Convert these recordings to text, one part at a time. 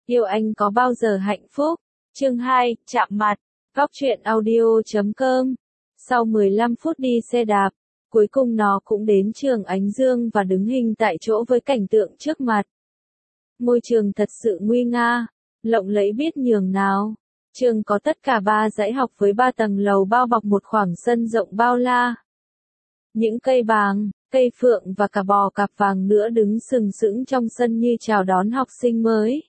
Yêu anh có bao giờ hạnh phúc? Chương 2, chạm mặt. Góc truyện audio.com. Sau 15 phút đi xe đạp, cuối cùng nó cũng đến trường Ánh Dương và đứng hình tại chỗ với cảnh tượng trước mặt. Ngôi trường thật sự nguy nga, lộng lẫy biết nhường nào. Trường có tất cả 3 dãy học với 3 tầng lầu bao bọc một khoảng sân rộng bao la. Những cây bàng, cây phượng và cả bò cạp vàng nữa đứng sừng sững trong sân như chào đón học sinh mới.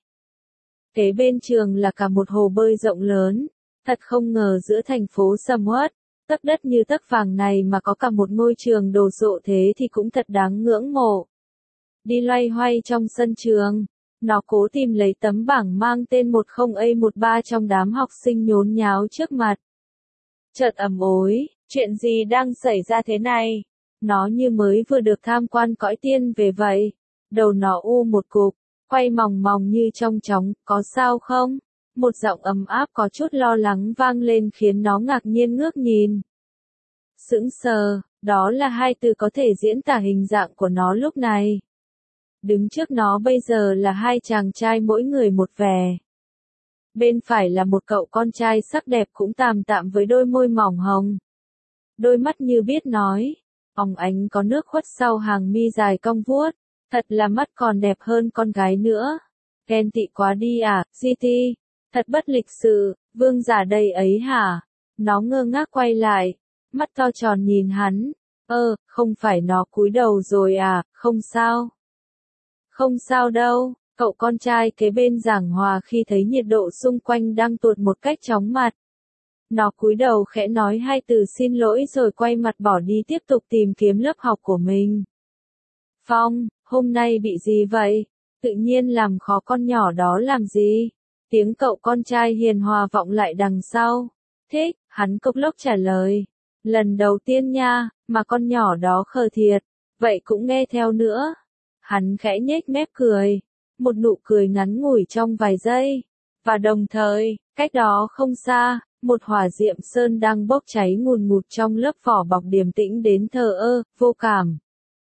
Kế bên trường là cả một hồ bơi rộng lớn, thật không ngờ giữa thành phố sầm uất, tấc đất như tấc vàng này mà có cả một ngôi trường đồ sộ thế thì cũng thật đáng ngưỡng mộ. Đi loay hoay trong sân trường, nó cố tìm lấy tấm bảng mang tên 10A13 trong đám học sinh nhốn nháo trước mặt. Chợt ầm ối, chuyện gì đang xảy ra thế này? Nó như mới vừa được tham quan cõi tiên về vậy. Đầu nó u một cục, quay mòng mòng như trong chóng, có sao không? Một giọng ấm áp có chút lo lắng vang lên khiến nó ngạc nhiên ngước nhìn. Sững sờ, đó là 2 từ có thể diễn tả hình dạng của nó lúc này. Đứng trước nó bây giờ là 2 chàng trai mỗi người một vẻ. Bên phải là một cậu con trai sắc đẹp cũng tạm tạm với đôi môi mỏng hồng. Đôi mắt như biết nói, óng ánh có nước khuất sau hàng mi dài cong vuốt, thật là mắt còn đẹp hơn con gái nữa. Ghen tị quá đi à, GT, thật bất lịch sự, vương giả đây ấy hả? Nó ngơ ngác quay lại, mắt to tròn nhìn hắn, không phải nó cúi đầu rồi à, không sao. Không sao đâu, cậu con trai kế bên giảng hòa khi thấy nhiệt độ xung quanh đang tụt một cách chóng mặt. Nó cúi đầu khẽ nói 2 từ xin lỗi rồi quay mặt bỏ đi tiếp tục tìm kiếm lớp học của mình. Phong, hôm nay bị gì vậy? Tự nhiên làm khó con nhỏ đó làm gì? Tiếng cậu con trai hiền hòa vọng lại đằng sau. Thích, hắn cộc lốc trả lời. Lần đầu tiên nha, mà con nhỏ đó khờ thiệt, vậy cũng nghe theo nữa. Hắn khẽ nhếch mép cười, một nụ cười ngắn ngủi trong vài giây. Và đồng thời, cách đó không xa, một hỏa diệm sơn đang bốc cháy ngùn ngụt trong lớp vỏ bọc điềm tĩnh đến thờ ơ, vô cảm.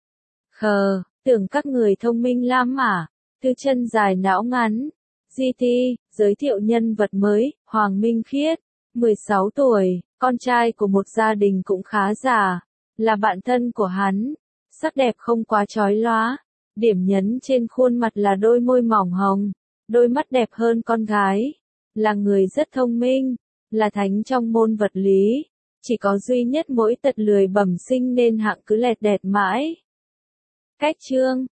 Khờ, tưởng các người thông minh lắm à? Tư chân dài não ngắn. GT, giới thiệu nhân vật mới, Hoàng Minh Khiết, 16 tuổi, con trai của một gia đình cũng khá già, là bạn thân của hắn, sắc đẹp không quá chói lóa, điểm nhấn trên khuôn mặt là đôi môi mỏng hồng, đôi mắt đẹp hơn con gái, là người rất thông minh, là thánh trong môn vật lý, chỉ có duy nhất mỗi tật lười bẩm sinh nên hạng cứ lẹt đẹt mãi. Cách chương